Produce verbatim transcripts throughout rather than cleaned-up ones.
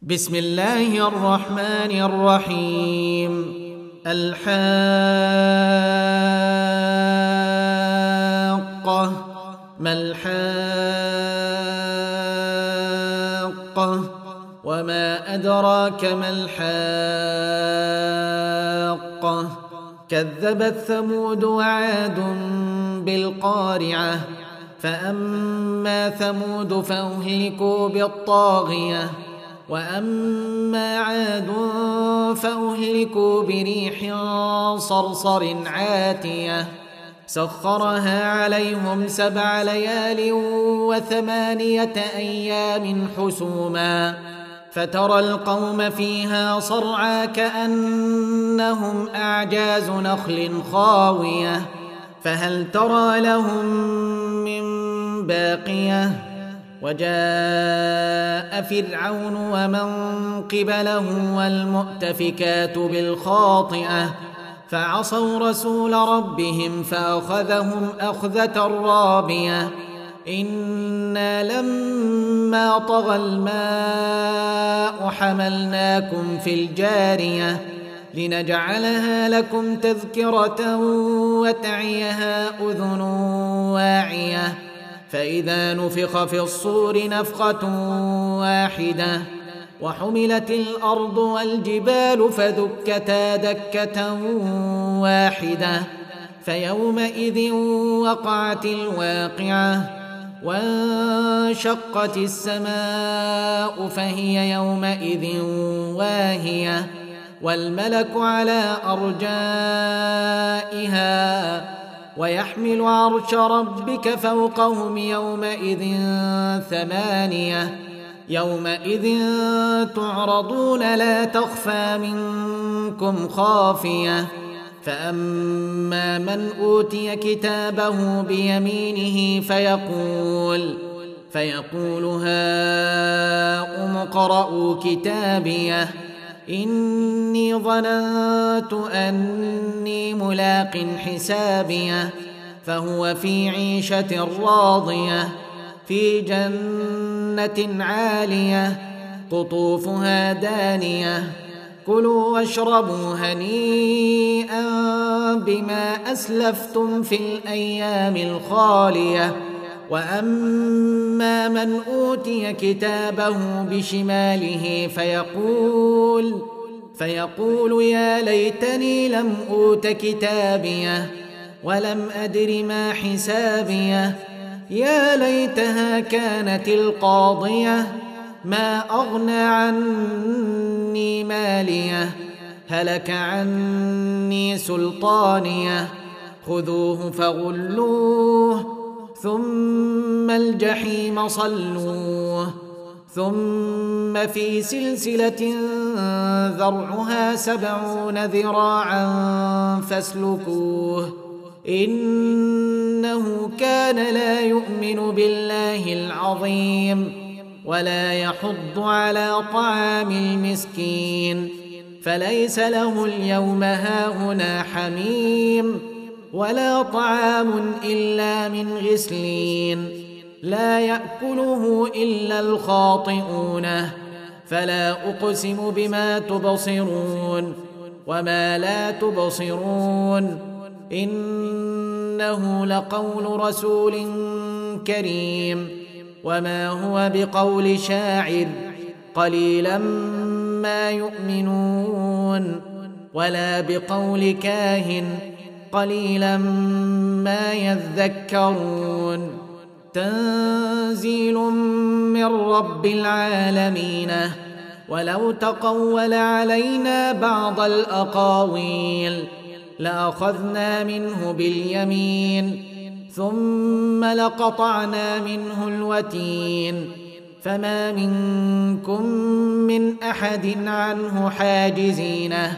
بسم الله الرحمن الرحيم. الحاقة. ما الحاقة وما أدراك ما الحاقة. كذبت ثمود وعاد بالقارعة. فأما ثمود فأهلكوا بالطاغية وأما عاد فأهلكوا بريح صرصر عاتية سخرها عليهم سبع ليال وثمانية أيام حسوما فترى القوم فيها صرعى كأنهم أعجاز نخل خاوية فهل ترى لهم من باقية. وجاء فرعون ومن قبله والمؤتفكات بالخاطئة فعصوا رسول ربهم فأخذهم أخذة رابية. إنا لما طغى الماء حملناكم في الجارية لنجعلها لكم تذكرة وتعيها أذن واعية. فإذا نفخ في الصور نفخة واحدة وحملت الأرض والجبال فدكتا دكة واحدة فيومئذ وقعت الواقعة وانشقت السماء فهي يومئذ واهية والملك على أرجائها ويحمل عرش ربك فوقهم يومئذ ثمانية. يومئذ تعرضون لا تخفى منكم خافية. فأما من أوتي كتابه بيمينه فيقول فيقول هاؤم اقرءوا كتابيه إني ظننت أني ملاق حسابيه فهو في عيشة راضية في جنة عالية قطوفها دانية كلوا واشربوا هنيئا بما أسلفتم في الأيام الخالية. وأما من أوتي كتابه بشماله فيقول فيقول يا ليتني لم أوت كتابيه ولم أدر ما حسابيه يا ليتها كانت القاضية ما أغنى عني ماليه هلك عني سلطانيه خذوه فغلوه ثم الجحيم صلوه ثم في سلسلة ذرعها سبعون ذراعا فاسلكوه إنه كان لا يؤمن بالله العظيم ولا يحض على طعام المسكين فليس له اليوم هاهنا حميم ولا طعام إلا من غسلين لا يأكله إلا الخاطئون. فلا أقسم بما تبصرون وما لا تبصرون إنه لقول رسول كريم وما هو بقول شاعر قليلا ما يؤمنون ولا بقول كاهن قليلا ما يذكرون. تنزيل من رب العالمين. ولو تقول علينا بعض الأقاويل لأخذنا منه باليمين ثم لقطعنا منه الوتين فما منكم من أحد عنه حاجزينه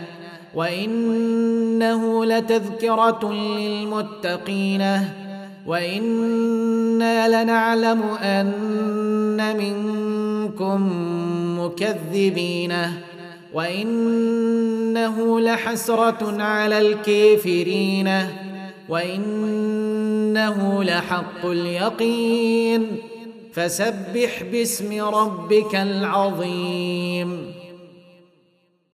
وإنه لتذكرة للمتقين وإنا لنعلم أن منكم مكذبين وإنه لحسرة على الكافرين وإنه لحق اليقين فسبح باسم ربك العظيم.